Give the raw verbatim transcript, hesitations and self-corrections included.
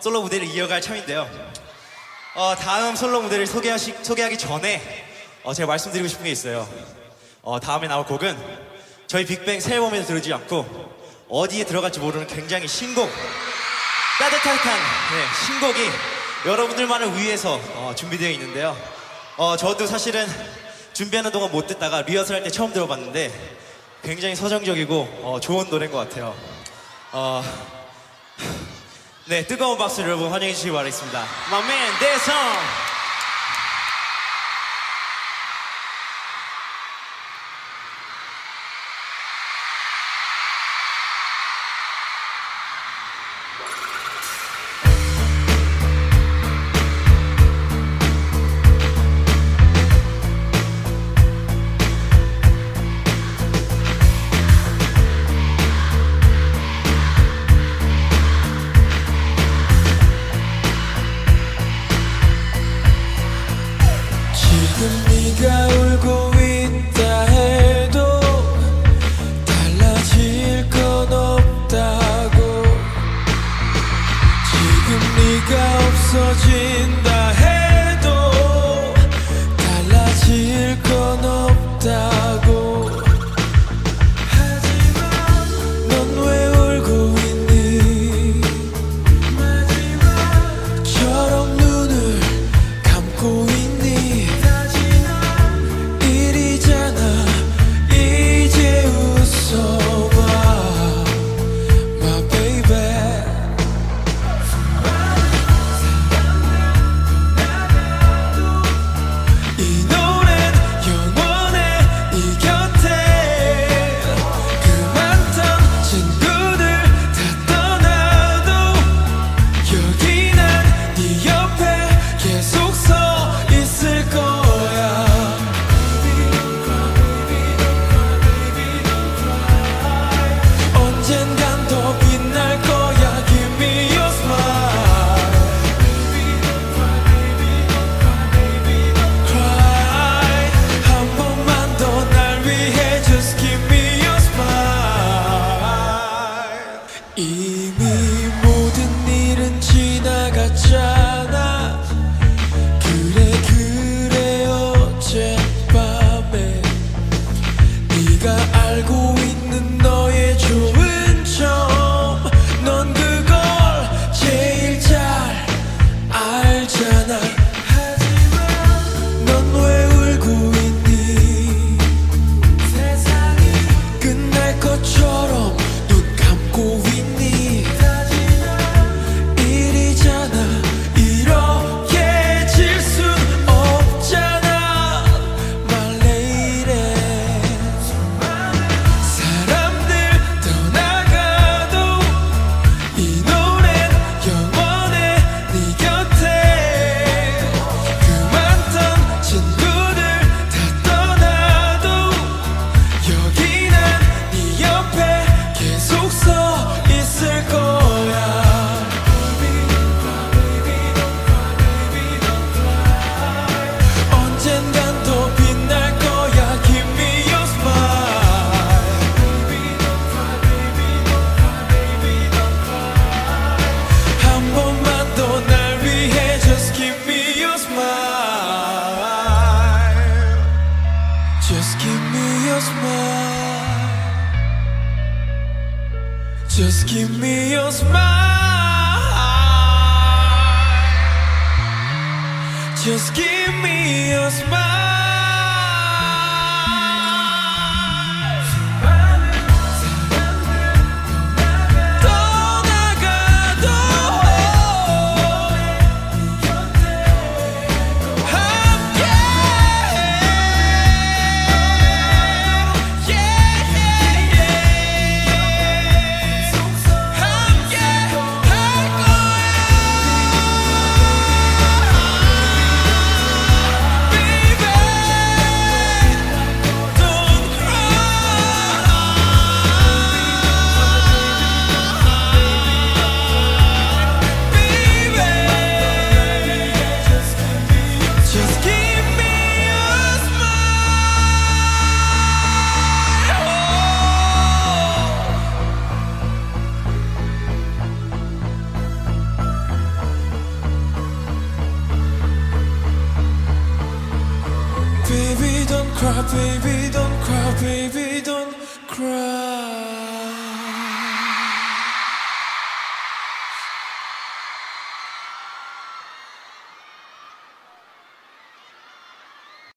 솔로 무대를 이어갈 참인데요. 어, 다음 솔로 무대를 소개하시, 소개하기 전에 어, 제가 말씀드리고 싶은 게 있어요. 어, 다음에 나올 곡은 저희 빅뱅 새 앨범에도 들어오지 않고 어디에 들어갈지 모르는 굉장히 신곡, 따뜻한 네, 신곡이 여러분들만을 위해서 어, 준비되어 있는데요. 어, 저도 사실은 준비하는 동안 못 듣다가 리허설 할 때 처음 들어봤는데 굉장히 서정적이고 어, 좋은 노래인 것 같아요. 어, 네, 뜨거운 박수 여러분 환영해 주시기 바라겠습니다. My man, 대성! 네가 울고 있다 해도 달라질 건 없다고. 지금 네가 없어진다 해도 달라질 건 없다고. 하지만 넌 왜 울고 있니? 마지막처럼 눈을 감고 있니? 이미 모든 일은 지나갔잖아. 그래 그래 어젯밤에 네가 알고 있는 너의 좋은 점, 넌 그걸 제일 잘 알잖아. 하지만 넌 왜 울고 있니? 세상이 끝날 것처럼 눈 감고 있니? Just give me your smile. Just give me your smile. Just give me your smile. Baby Baby, don't cry, baby, don't cry, baby, don't cry.